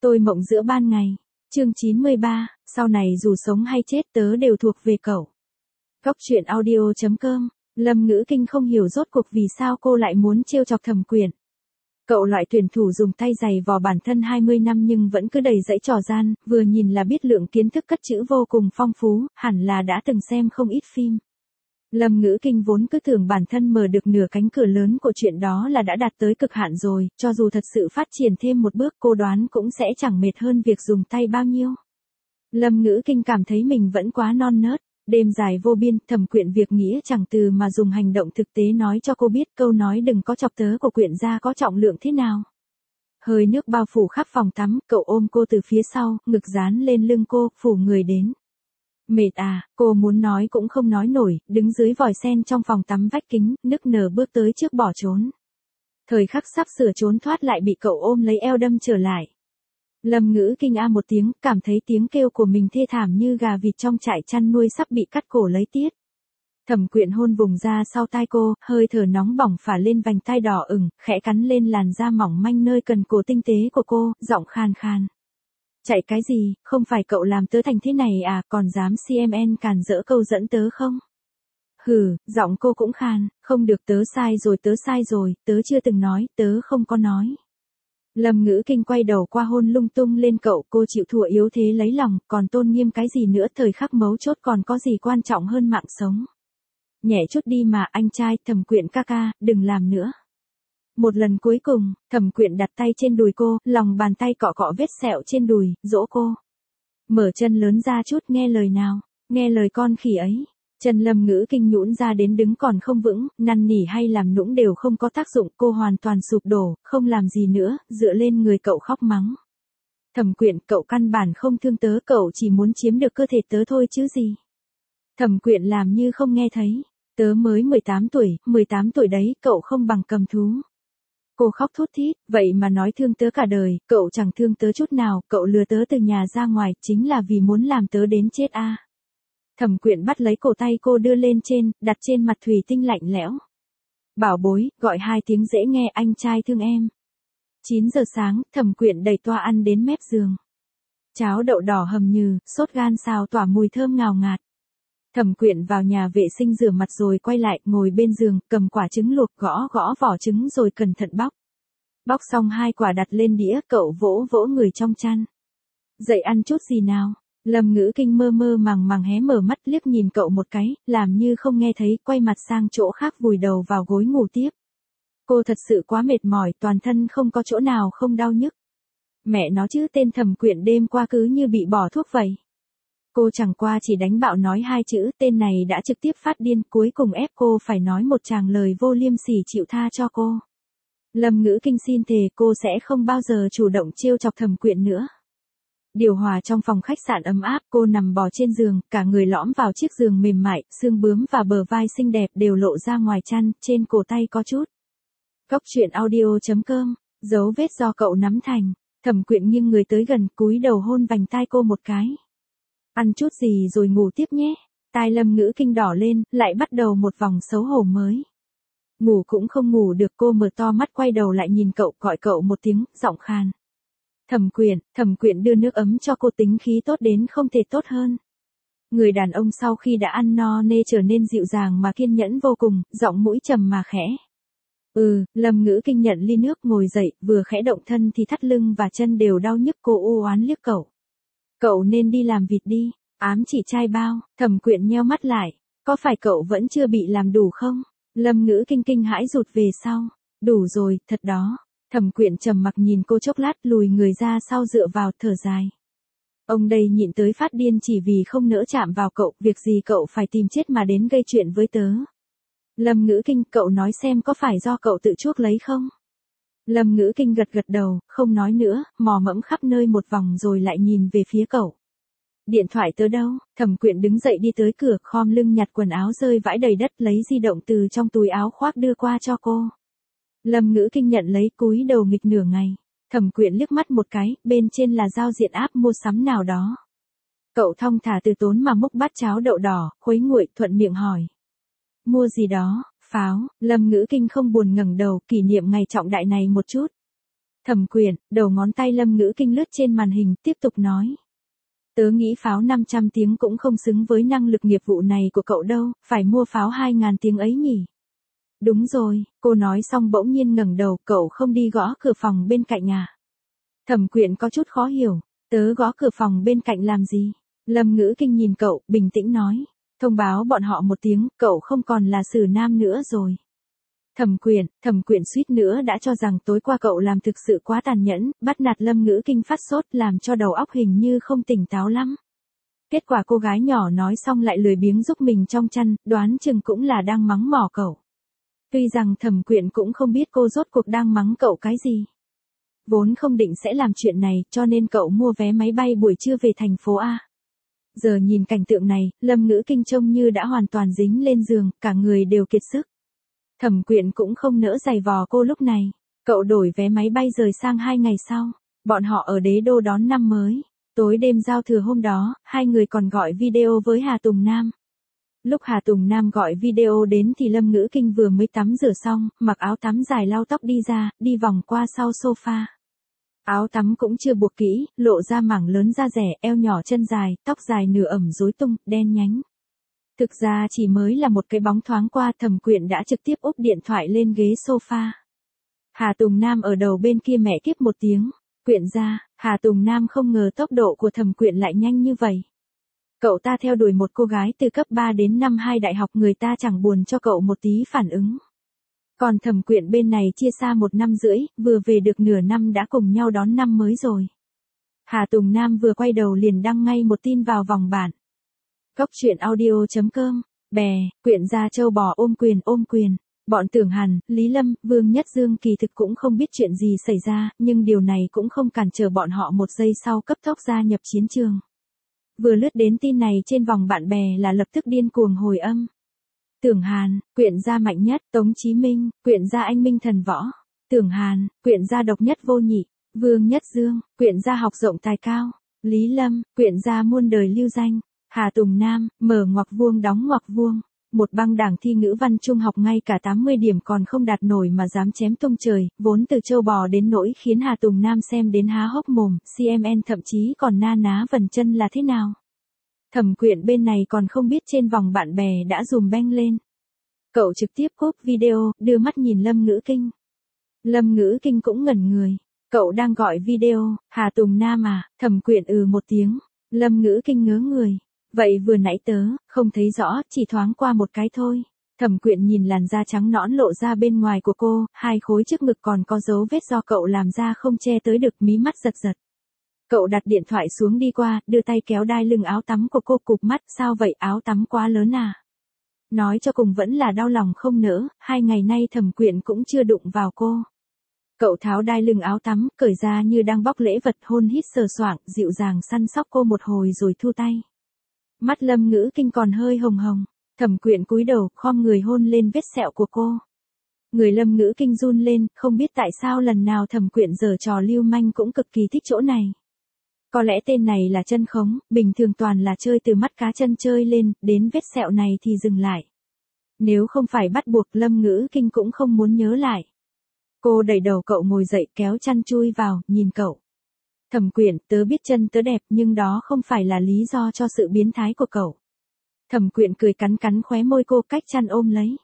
Tôi mộng giữa ban ngày. Chương 93, sau này dù sống hay chết tớ đều thuộc về cậu. Góc truyện audio.com. Lâm Ngữ Kinh không hiểu rốt cuộc vì sao cô lại muốn trêu chọc Thẩm Quyển. Cậu loại tuyển thủ dùng tay giày vò bản thân 20 năm nhưng vẫn cứ đầy dẫy trò gian, vừa nhìn là biết lượng kiến thức cất trữ vô cùng phong phú, hẳn là đã từng xem không ít phim. Lâm Ngữ Kinh vốn cứ tưởng bản thân mở được nửa cánh cửa lớn của chuyện đó là đã đạt tới cực hạn rồi, cho dù thật sự phát triển thêm một bước cô đoán cũng sẽ chẳng mệt hơn việc dùng tay bao nhiêu. Lâm Ngữ Kinh cảm thấy mình vẫn quá non nớt, đêm dài vô biên, Thẩm Quyển việc nghĩa chẳng từ mà dùng hành động thực tế nói cho cô biết câu nói đừng có chọc tớ của Quyển gia có trọng lượng thế nào. Hơi nước bao phủ khắp phòng tắm, cậu ôm cô từ phía sau, ngực dán lên lưng cô, phủ người đến. Mệt à, cô muốn nói cũng không nói nổi, đứng dưới vòi sen trong phòng tắm vách kính, nức nở bước tới trước bỏ trốn. Thời khắc sắp sửa trốn thoát lại bị cậu ôm lấy eo đâm trở lại. Lâm Ngữ Kinh a một tiếng, cảm thấy tiếng kêu của mình thê thảm như gà vịt trong trại chăn nuôi sắp bị cắt cổ lấy tiết. Thẩm Quyển hôn vùng ra sau tai cô, hơi thở nóng bỏng phả lên vành tai đỏ ửng, khẽ cắn lên làn da mỏng manh nơi cần cổ tinh tế của cô, giọng khan khan. Chạy cái gì, không phải cậu làm tớ thành thế này à, còn dám CMN càn rỡ câu dẫn tớ không? Hừ, giọng cô cũng khan, không được, tớ sai rồi, tớ chưa từng nói, tớ không có nói. Lâm Ngữ Kinh quay đầu qua hôn lung tung lên cậu, cô chịu thua yếu thế lấy lòng, còn tôn nghiêm cái gì nữa, thời khắc mấu chốt còn có gì quan trọng hơn mạng sống. Nhẹ chút đi mà anh trai, Thẩm Quyển ca ca, đừng làm nữa. Một lần cuối cùng, Thẩm Quyển đặt tay trên đùi cô, lòng bàn tay cọ cọ vết sẹo trên đùi, dỗ cô. Mở chân lớn ra chút, nghe lời nào, nghe lời con khỉ ấy. Chân Lâm Ngữ Kinh nhũn ra đến đứng còn không vững, năn nỉ hay làm nũng đều không có tác dụng, cô hoàn toàn sụp đổ, không làm gì nữa, dựa lên người cậu khóc mắng. Thẩm Quyển, cậu căn bản không thương tớ, cậu chỉ muốn chiếm được cơ thể tớ thôi chứ gì. Thẩm Quyển làm như không nghe thấy, tớ mới 18 tuổi đấy, cậu không bằng cầm thú. Cô khóc thút thít, vậy mà nói thương tớ cả đời, cậu chẳng thương tớ chút nào, cậu lừa tớ từ nhà ra ngoài, chính là vì muốn làm tớ đến chết à. Thẩm Quyển bắt lấy cổ tay cô đưa lên trên, đặt trên mặt thủy tinh lạnh lẽo. Bảo bối, gọi 2 tiếng dễ nghe, anh trai thương em. 9 giờ sáng, Thẩm Quyển đẩy toa ăn đến mép giường. Cháo đậu đỏ hầm nhừ, sốt gan xào tỏa mùi thơm ngào ngạt. Thẩm Quyển vào nhà vệ sinh rửa mặt rồi quay lại, ngồi bên giường, cầm quả trứng luộc, gõ gõ vỏ trứng rồi cẩn thận bóc. Bóc xong 2 quả đặt lên đĩa, cậu vỗ vỗ người trong chăn. Dậy ăn chút gì nào? Lâm Ngữ Kinh mơ mơ màng màng hé mở mắt liếc nhìn cậu một cái, làm như không nghe thấy, quay mặt sang chỗ khác vùi đầu vào gối ngủ tiếp. Cô thật sự quá mệt mỏi, toàn thân không có chỗ nào không đau nhức. Mẹ nó chứ, tên Thẩm Quyển đêm qua cứ như bị bỏ thuốc vậy. Cô chẳng qua chỉ đánh bạo nói 2 chữ, tên này đã trực tiếp phát điên, cuối cùng ép cô phải nói một tràng lời vô liêm sỉ chịu tha cho cô. Lâm Ngữ Kinh xin thề cô sẽ không bao giờ chủ động trêu chọc Thẩm Quyển nữa. Điều hòa trong phòng khách sạn ấm áp, cô nằm bò trên giường, cả người lõm vào chiếc giường mềm mại, xương bướm và bờ vai xinh đẹp đều lộ ra ngoài chăn, trên cổ tay có chút. Góc truyện audio.com, dấu vết do cậu nắm thành. Thẩm Quyển nghiêng người tới gần, cúi đầu hôn vành tai cô một cái. Ăn chút gì rồi ngủ tiếp nhé. Tai Lâm Ngữ Kinh đỏ lên, lại bắt đầu một vòng xấu hổ mới. Ngủ cũng không ngủ được, cô mở to mắt quay đầu lại nhìn cậu, gọi cậu một tiếng, giọng khan. Thẩm Quyển đưa nước ấm cho cô, tính khí tốt đến không thể tốt hơn. Người đàn ông sau khi đã ăn no nê trở nên dịu dàng mà kiên nhẫn vô cùng, giọng mũi trầm mà khẽ. Lâm Ngữ Kinh nhận ly nước ngồi dậy, vừa khẽ động thân thì thắt lưng và chân đều đau nhức, cô u oán liếc cậu. Cậu nên đi làm vịt đi, ám chỉ trai bao. Thẩm Quyển nheo mắt lại, có phải cậu vẫn chưa bị làm đủ không? Lâm Ngữ Kinh kinh hãi rụt về sau. Đủ rồi, thật đó. Thẩm Quyển trầm mặc nhìn cô chốc lát, lùi người ra sau dựa vào, thở dài. Ông đây nhịn tới phát điên chỉ vì không nỡ chạm vào cậu, việc gì cậu phải tìm chết mà đến gây chuyện với tớ. Lâm Ngữ Kinh, cậu nói xem có phải do cậu tự chuốc lấy không? Lâm Ngữ Kinh gật gật đầu, không nói nữa, mò mẫm khắp nơi một vòng rồi lại nhìn về phía cậu. Điện thoại tớ đâu? Thẩm Quyển đứng dậy đi tới cửa, khom lưng nhặt quần áo rơi vãi đầy đất, lấy di động từ trong túi áo khoác đưa qua cho cô. Lâm Ngữ Kinh nhận lấy, cúi đầu nghịch nửa ngày. Thẩm Quyển liếc mắt một cái, bên trên là giao diện app mua sắm nào đó. Cậu thong thả từ tốn mà múc bát cháo đậu đỏ, khuấy nguội, thuận miệng hỏi. Mua gì đó? Pháo. Lâm Ngữ Kinh không buồn ngẩng đầu, kỷ niệm ngày trọng đại này một chút. Thẩm Quyện, đầu ngón tay Lâm Ngữ Kinh lướt trên màn hình, tiếp tục nói. Tớ nghĩ pháo 500 tiếng cũng không xứng với năng lực nghiệp vụ này của cậu đâu, phải mua pháo 2.000 tiếng ấy nhỉ. Đúng rồi, cô nói xong bỗng nhiên ngẩng đầu, cậu không đi gõ cửa phòng bên cạnh à? Thẩm Quyện có chút khó hiểu, tớ gõ cửa phòng bên cạnh làm gì? Lâm Ngữ Kinh nhìn cậu, bình tĩnh nói, thông báo bọn họ một tiếng, cậu không còn là Sử Nam nữa rồi. Thẩm Quyện suýt nữa đã cho rằng tối qua cậu làm thực sự quá tàn nhẫn, bắt nạt Lâm Ngữ Kinh phát sốt làm cho đầu óc hình như không tỉnh táo lắm. Kết quả cô gái nhỏ nói xong lại lười biếng giúp mình trong chăn, đoán chừng cũng là đang mắng mỏ cậu. Tuy rằng Thẩm Quyện cũng không biết cô rốt cuộc đang mắng cậu cái gì. Vốn không định sẽ làm chuyện này, cho nên cậu mua vé máy bay buổi trưa về thành phố A. Giờ nhìn cảnh tượng này, Lâm Ngữ Kinh trông như đã hoàn toàn dính lên giường, cả người đều kiệt sức. Thẩm Quyện cũng không nỡ giày vò cô lúc này. Cậu đổi vé máy bay rời sang 2 ngày sau. Bọn họ ở Đế Đô đón năm mới. Tối đêm giao thừa hôm đó, hai người còn gọi video với Hà Tùng Nam. Lúc Hà Tùng Nam gọi video đến thì Lâm Ngữ Kinh vừa mới tắm rửa xong, mặc áo tắm dài lau tóc đi ra, đi vòng qua sau sofa. Áo tắm cũng chưa buộc kỹ, lộ ra mảng lớn da rẻ, eo nhỏ chân dài, tóc dài nửa ẩm rối tung, đen nhánh. Thực ra chỉ mới là một cái bóng thoáng qua, Thẩm Quyện đã trực tiếp úp điện thoại lên ghế sofa. Hà Tùng Nam ở đầu bên kia mẹ kiếp một tiếng. Quyện ra, Hà Tùng Nam không ngờ tốc độ của Thẩm Quyện lại nhanh như vậy. Cậu ta theo đuổi một cô gái từ cấp 3 đến năm 2 đại học, người ta chẳng buồn cho cậu một tí phản ứng. Còn Thẩm Quyện bên này chia xa 1 năm rưỡi, vừa về được nửa năm đã cùng nhau đón năm mới rồi. Hà Tùng Nam vừa quay đầu liền đăng ngay một tin vào vòng bản. Góc truyện audio.com, bè, Quyện gia châu bò ôm quyền. Bọn Tưởng Hàn, Lý Lâm, Vương Nhất Dương kỳ thực cũng không biết chuyện gì xảy ra, nhưng điều này cũng không cản trở bọn họ một giây sau cấp tốc gia nhập chiến trường. Vừa lướt đến tin này trên vòng bạn bè là lập tức điên cuồng hồi âm. Tưởng Hàn, Quyện gia mạnh nhất, Tống Chí Minh, Quyện gia anh minh thần võ. Tưởng Hàn, Quyện gia độc nhất vô nhị. Vương Nhất Dương, Quyện gia học rộng tài cao. Lý Lâm, Quyện gia muôn đời lưu danh. Hà Tùng Nam, mở ngoặc vuông đóng ngoặc vuông. Một băng đảng thi ngữ văn trung học ngay cả 80 điểm còn không đạt nổi mà dám chém tung trời, vốn từ châu bò đến nỗi khiến Hà Tùng Nam xem đến há hốc mồm, CMN thậm chí còn na ná vần chân là thế nào. Thẩm Quyện bên này còn không biết trên vòng bạn bè đã dùm beng lên. Cậu trực tiếp cốp video, đưa mắt nhìn Lâm Ngữ Kinh. Lâm Ngữ Kinh cũng ngẩn người. Cậu đang gọi video, Hà Tùng Nam à? Thẩm Quyện một tiếng. Lâm Ngữ Kinh ngớ người. Vậy vừa nãy tớ, không thấy rõ, chỉ thoáng qua một cái thôi. Thẩm Quyện nhìn làn da trắng nõn lộ ra bên ngoài của cô, 2 khối trước ngực còn có dấu vết do cậu làm ra không che tới được, mí mắt giật giật. Cậu đặt điện thoại xuống đi qua, đưa tay kéo đai lưng áo tắm của cô, cụp mắt, sao vậy, áo tắm quá lớn à? Nói cho cùng vẫn là đau lòng không nỡ, 2 ngày nay Thẩm Quyện cũng chưa đụng vào cô. Cậu tháo đai lưng áo tắm, cởi ra như đang bóc lễ vật, hôn hít sờ soạng, dịu dàng săn sóc cô một hồi rồi thu tay. Mắt Lâm Ngữ Kinh còn hơi hồng hồng. Thẩm Quyện cúi đầu, khom người hôn lên vết sẹo của cô. Người Lâm Ngữ Kinh run lên, không biết tại sao lần nào Thẩm Quyện giở trò lưu manh cũng cực kỳ thích chỗ này. Có lẽ tên này là chân khống, bình thường toàn là chơi từ mắt cá chân chơi lên, đến vết sẹo này thì dừng lại. Nếu không phải bắt buộc, Lâm Ngữ Kinh cũng không muốn nhớ lại. Cô đẩy đầu cậu ngồi dậy, kéo chăn chui vào, nhìn cậu. Thẩm Quyện, tớ biết chân tớ đẹp nhưng đó không phải là lý do cho sự biến thái của cậu. Thẩm Quyện cười cắn cắn khóe môi cô, cách chăn ôm lấy.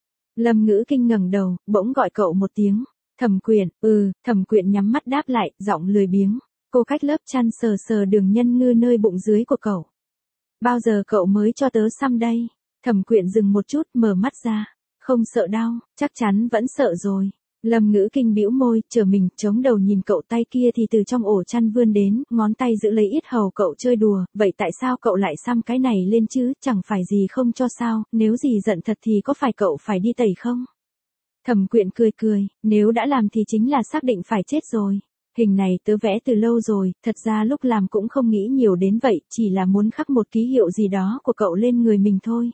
Lâm Ngữ Kinh ngẩng đầu, bỗng gọi cậu một tiếng. Thẩm Quyện, Thẩm Quyện nhắm mắt đáp lại, giọng lười biếng. Cô cách lớp chăn sờ sờ đường nhân ngư nơi bụng dưới của cậu. Bao giờ cậu mới cho tớ xăm đây? Thẩm Quyện dừng một chút, mở mắt ra. Không sợ đau, chắc chắn vẫn sợ rồi. Lâm Ngữ Kinh bĩu môi, chờ mình, chống đầu nhìn cậu, tay kia thì từ trong ổ chăn vươn đến, ngón tay giữ lấy yết hầu cậu chơi đùa, vậy tại sao cậu lại xăm cái này lên chứ, chẳng phải gì không cho sao, nếu gì giận thật thì có phải cậu phải đi tẩy không? Thẩm Quyện cười, nếu đã làm thì chính là xác định phải chết rồi. Hình này tớ vẽ từ lâu rồi, thật ra lúc làm cũng không nghĩ nhiều đến vậy, chỉ là muốn khắc một ký hiệu gì đó của cậu lên người mình thôi.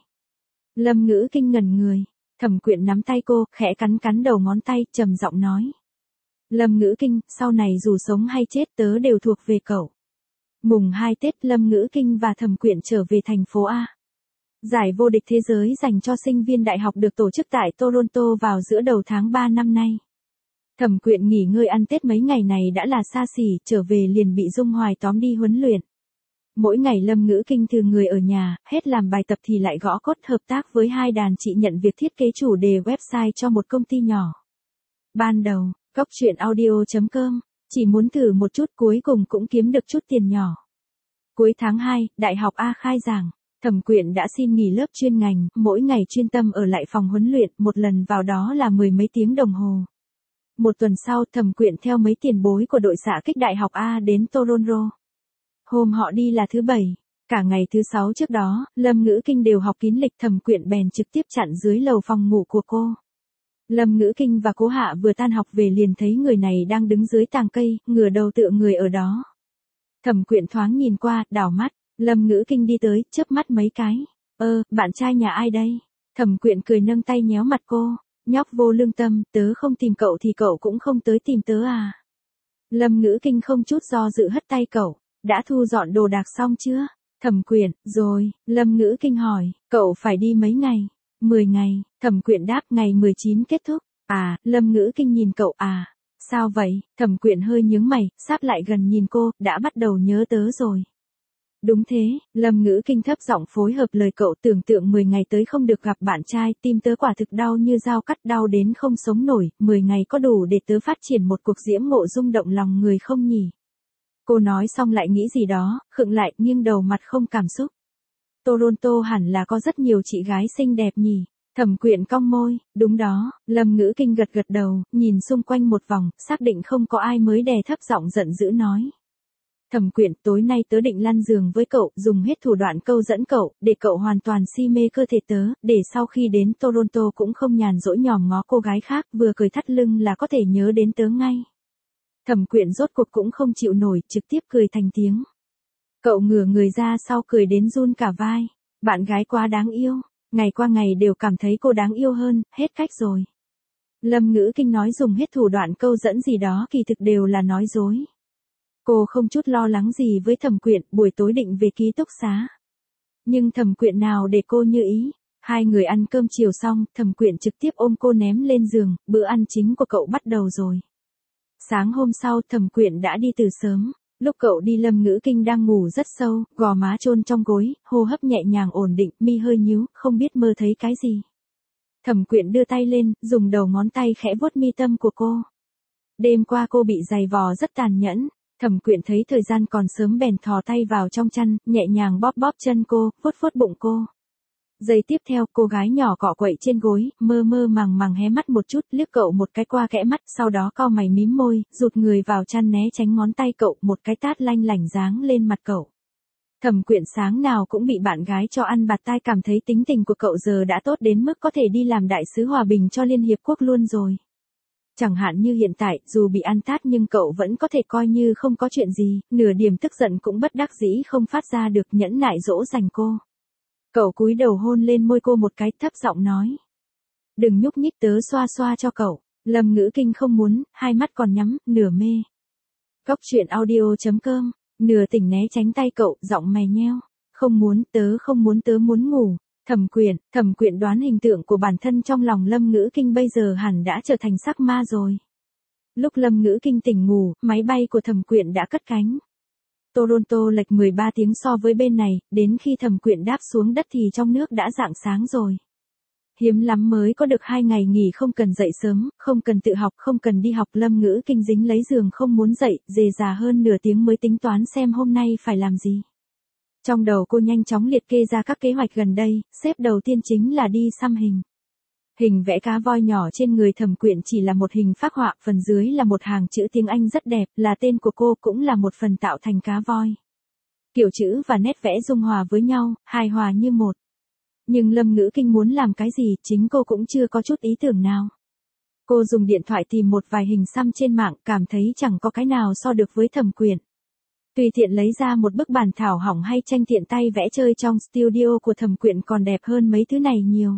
Lâm Ngữ Kinh ngẩn người. Thẩm Quyện nắm tay cô, khẽ cắn đầu ngón tay, trầm giọng nói. Lâm Ngữ Kinh, sau này dù sống hay chết tớ đều thuộc về cậu. Mùng 2 Tết, Lâm Ngữ Kinh và Thẩm Quyện trở về thành phố A. Giải vô địch thế giới dành cho sinh viên đại học được tổ chức tại Toronto vào giữa đầu tháng 3 năm nay. Thẩm Quyện nghỉ ngơi ăn Tết mấy ngày này đã là xa xỉ, trở về liền bị Dung Hoài tóm đi huấn luyện. Mỗi ngày Lâm Ngữ Kinh thường người ở nhà, hết làm bài tập thì lại gõ code hợp tác với hai đàn chị nhận việc thiết kế chủ đề website cho một công ty nhỏ. Ban đầu, Góc Chuyện Audio.com, chỉ muốn thử một chút cuối cùng cũng kiếm được chút tiền nhỏ. Cuối tháng 2, Đại học A khai giảng, Thẩm Quyện đã xin nghỉ lớp chuyên ngành, mỗi ngày chuyên tâm ở lại phòng huấn luyện, một lần vào đó là 10 mấy tiếng đồng hồ. Một tuần sau, Thẩm Quyện theo mấy tiền bối của đội xạ kích Đại học A đến Toronto. Hôm họ đi là thứ Bảy, cả ngày thứ Sáu trước đó, Lâm Ngữ Kinh đều học kín lịch. Thẩm Quyện bèn trực tiếp chặn dưới lầu phòng ngủ của cô. Lâm Ngữ Kinh và Cố Hạ vừa tan học về liền thấy người này đang đứng dưới tàng cây, ngửa đầu tựa người ở đó. Thẩm Quyện thoáng nhìn qua, đảo mắt, Lâm Ngữ Kinh đi tới, chớp mắt mấy cái. Bạn trai nhà ai đây? Thẩm Quyện cười nâng tay nhéo mặt cô, nhóc vô lương tâm, tớ không tìm cậu thì cậu cũng không tới tìm tớ à? Lâm Ngữ Kinh không chút do dự hất tay cậu, đã thu dọn đồ đạc xong chưa? Thẩm Quyện, rồi. Lâm Ngữ Kinh hỏi, cậu phải đi mấy ngày? 10 ngày, Thẩm Quyện đáp, ngày 19 kết thúc. À, Lâm Ngữ Kinh nhìn cậu, à, sao vậy? Thẩm Quyện hơi nhướng mày, sáp lại gần nhìn cô, đã bắt đầu nhớ tớ rồi. Đúng thế, Lâm Ngữ Kinh thấp giọng phối hợp lời cậu, tưởng tượng 10 ngày tới không được gặp bạn trai, tim tớ quả thực đau như dao cắt, đau đến không sống nổi, 10 ngày có đủ để tớ phát triển một cuộc diễm ngộ rung động lòng người không nhỉ? Cô nói xong lại nghĩ gì đó, khựng lại, nghiêng đầu mặt không cảm xúc. Toronto hẳn là có rất nhiều chị gái xinh đẹp nhỉ? Thẩm Quyện cong môi, đúng đó. Lâm Ngữ Kinh gật gật đầu, nhìn xung quanh một vòng, xác định không có ai mới đè thấp giọng giận dữ nói. Thẩm Quyện, tối nay tớ định lăn giường với cậu, dùng hết thủ đoạn câu dẫn cậu, để cậu hoàn toàn si mê cơ thể tớ, để sau khi đến Toronto cũng không nhàn rỗi nhòm ngó cô gái khác, vừa cười thắt lưng là có thể nhớ đến tớ ngay. Thẩm Quyện rốt cuộc cũng không chịu nổi, trực tiếp cười thành tiếng. Cậu ngửa người ra sau cười đến run cả vai. Bạn gái quá đáng yêu, ngày qua ngày đều cảm thấy cô đáng yêu hơn, hết cách rồi. Lâm Ngữ Kinh nói dùng hết thủ đoạn câu dẫn gì đó kỳ thực đều là nói dối. Cô không chút lo lắng gì với Thẩm Quyện, buổi tối định về ký túc xá. Nhưng Thẩm Quyện nào để cô như ý. Hai người ăn cơm chiều xong, Thẩm Quyện trực tiếp ôm cô ném lên giường, bữa ăn chính của cậu bắt đầu rồi. Sáng hôm sau, Thẩm Quyện đã đi từ sớm. Lúc cậu đi Lâm Ngữ Kinh đang ngủ rất sâu, gò má chôn trong gối, hô hấp nhẹ nhàng ổn định, mi hơi nhíu, không biết mơ thấy cái gì. Thẩm Quyện đưa tay lên, dùng đầu ngón tay khẽ vuốt mi tâm của cô. Đêm qua cô bị giày vò rất tàn nhẫn. Thẩm Quyện thấy thời gian còn sớm bèn thò tay vào trong chăn, nhẹ nhàng bóp bóp chân cô, vuốt vuốt bụng cô. Giây tiếp theo, cô gái nhỏ cọ quậy trên gối, mơ mơ màng màng hé mắt một chút, liếc cậu một cái qua kẽ mắt, sau đó cau mày mím môi, rụt người vào chăn né tránh ngón tay cậu, một cái tát lanh lảnh giáng lên mặt cậu. Thẩm Quyện sáng nào cũng bị bạn gái cho ăn bạt tai, cảm thấy tính tình của cậu giờ đã tốt đến mức có thể đi làm đại sứ hòa bình cho Liên Hiệp Quốc luôn rồi. Chẳng hạn như hiện tại, dù bị ăn tát nhưng cậu vẫn có thể coi như không có chuyện gì, nửa điểm tức giận cũng bất đắc dĩ không phát ra được, nhẫn nại dỗ dành cô. Cậu cúi đầu hôn lên môi cô một cái, thấp giọng nói. Đừng nhúc nhích, tớ xoa xoa cho cậu. Lâm Ngữ Kinh không muốn, hai mắt còn nhắm, nửa mê. Góc Chuyện Audio.com, nửa tỉnh né tránh tay cậu, giọng mè nheo. Không muốn, tớ muốn ngủ. Thẩm Quyện đoán hình tượng của bản thân trong lòng Lâm Ngữ Kinh bây giờ hẳn đã trở thành sắc ma rồi. Lúc Lâm Ngữ Kinh tỉnh ngủ, máy bay của Thẩm Quyện đã cất cánh. Toronto lệch 13 tiếng so với bên này, đến khi Thẩm Quyện đáp xuống đất thì trong nước đã rạng sáng rồi. Hiếm lắm mới có được 2 ngày nghỉ không cần dậy sớm, không cần tự học, không cần đi học. Lâm Ngữ Kinh dính lấy giường không muốn dậy, dề già hơn nửa tiếng mới tính toán xem hôm nay phải làm gì. Trong đầu cô nhanh chóng liệt kê ra các kế hoạch gần đây, xếp đầu tiên chính là đi xăm hình. Hình vẽ cá voi nhỏ trên người Thẩm Quyện chỉ là một hình phác họa, phần dưới là một hàng chữ tiếng Anh rất đẹp, là tên của cô, cũng là một phần tạo thành cá voi. Kiểu chữ và nét vẽ dung hòa với nhau, hài hòa như một. Nhưng Lâm Ngữ Kinh muốn làm cái gì, chính cô cũng chưa có chút ý tưởng nào. Cô dùng điện thoại tìm một vài hình xăm trên mạng, cảm thấy chẳng có cái nào so được với Thẩm Quyện. Tùy tiện lấy ra một bức bản thảo hỏng hay tranh tiện tay vẽ chơi trong studio của Thẩm Quyện còn đẹp hơn mấy thứ này nhiều.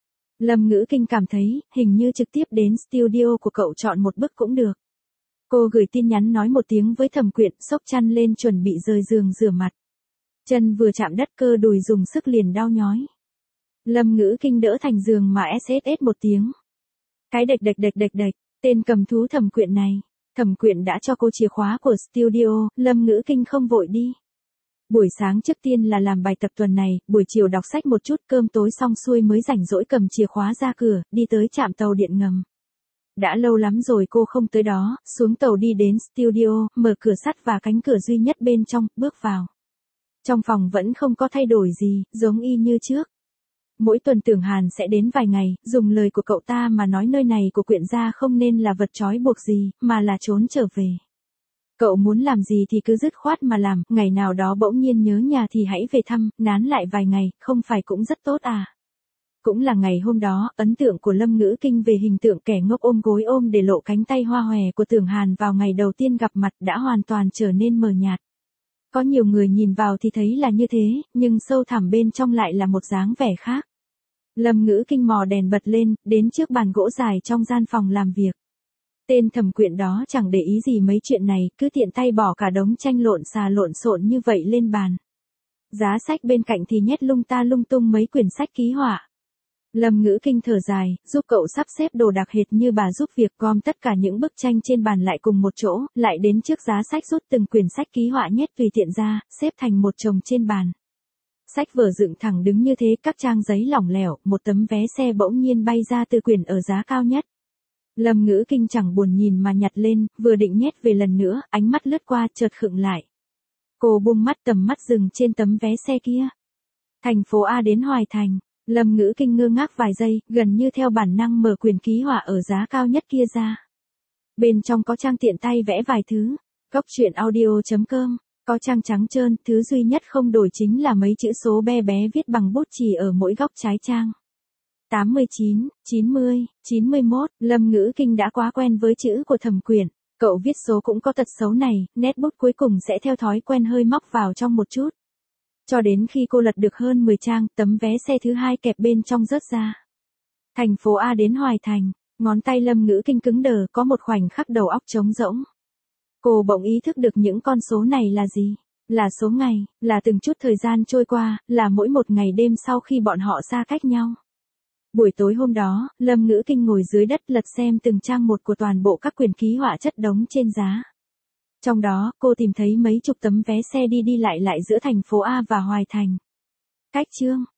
Lâm Ngữ Kinh cảm thấy, hình như trực tiếp đến studio của cậu chọn một bức cũng được. Cô gửi tin nhắn nói một tiếng với Thẩm Quyện, xốc chăn lên chuẩn bị rời giường rửa mặt. Chân vừa chạm đất cơ đùi dùng sức liền đau nhói. Lâm Ngữ Kinh đỡ thành giường mà SSS một tiếng. Cái đệch. Tên cầm thú Thẩm Quyện này. Thẩm Quyện đã cho cô chìa khóa của studio, Lâm Ngữ Kinh không vội đi. Buổi sáng trước tiên là làm bài tập tuần này, buổi chiều đọc sách một chút, cơm tối xong xuôi mới rảnh rỗi cầm chìa khóa ra cửa, đi tới trạm tàu điện ngầm. Đã lâu lắm rồi cô không tới đó, xuống tàu đi đến studio, mở cửa sắt và cánh cửa duy nhất bên trong, bước vào. Trong phòng vẫn không có thay đổi gì, giống y như trước. Mỗi tuần Tưởng Hàn sẽ đến vài ngày, dùng lời của cậu ta mà nói nơi này của Quyện gia không nên là vật trói buộc gì, mà là trốn trở về. Cậu muốn làm gì thì cứ dứt khoát mà làm, ngày nào đó bỗng nhiên nhớ nhà thì hãy về thăm, nán lại vài ngày, không phải cũng rất tốt à. Cũng là ngày hôm đó, ấn tượng của Lâm Ngữ Kinh về hình tượng kẻ ngốc ôm gối ôm để lộ cánh tay hoa hòe của Tưởng Hàn vào ngày đầu tiên gặp mặt đã hoàn toàn trở nên mờ nhạt. Có nhiều người nhìn vào thì thấy là như thế, nhưng sâu thẳm bên trong lại là một dáng vẻ khác. Lâm Ngữ Kinh mò đèn bật lên, đến trước bàn gỗ dài trong gian phòng làm việc. Tên Thẩm Quyện đó chẳng để ý gì mấy chuyện này, cứ tiện tay bỏ cả đống tranh lộn xà lộn xộn như vậy lên bàn. Giá sách bên cạnh thì nhét lung ta lung tung mấy quyển sách ký họa. Lâm Ngữ Kinh thở dài, giúp cậu sắp xếp đồ đạc hệt như bà giúp việc, gom tất cả những bức tranh trên bàn lại cùng một chỗ, lại đến trước giá sách rút từng quyển sách ký họa nhét tùy tiện ra, xếp thành một chồng trên bàn. Sách vở dựng thẳng đứng như thế, các trang giấy lỏng lẻo, một tấm vé xe bỗng nhiên bay ra từ quyển ở giá cao nhất. Lâm Ngữ Kinh chẳng buồn nhìn mà nhặt lên, vừa định nhét về lần nữa, ánh mắt lướt qua chợt khựng lại. Cô buông mắt, tầm mắt dừng trên tấm vé xe kia. Thành phố A đến Hoài Thành. Lâm Ngữ Kinh ngơ ngác vài giây, gần như theo bản năng mở quyển ký họa ở giá cao nhất kia ra. Bên trong có trang tiện tay vẽ vài thứ. Góc truyện audio.com. Có trang trắng trơn, thứ duy nhất không đổi chính là mấy chữ số bé bé viết bằng bút chì ở mỗi góc trái trang. 89, 90, 91, Lâm Ngữ Kinh đã quá quen với chữ của Thẩm Quyện. Cậu viết số cũng có tật xấu này, nét bút cuối cùng sẽ theo thói quen hơi móc vào trong một chút. Cho đến khi cô lật được hơn 10 trang, tấm vé xe thứ hai kẹp bên trong rớt ra. Thành phố A đến Hoài Thành, ngón tay Lâm Ngữ Kinh cứng đờ, có một khoảnh khắc đầu óc trống rỗng. Cô bỗng ý thức được những con số này là gì? Là số ngày, là từng chút thời gian trôi qua, là mỗi một ngày đêm sau khi bọn họ xa cách nhau. Buổi tối hôm đó, Lâm Ngữ Kinh ngồi dưới đất lật xem từng trang một của toàn bộ các quyển ký họa chất đống trên giá. Trong đó, cô tìm thấy mấy chục tấm vé xe đi đi lại lại giữa thành phố A và Hoài Thành. Cách chương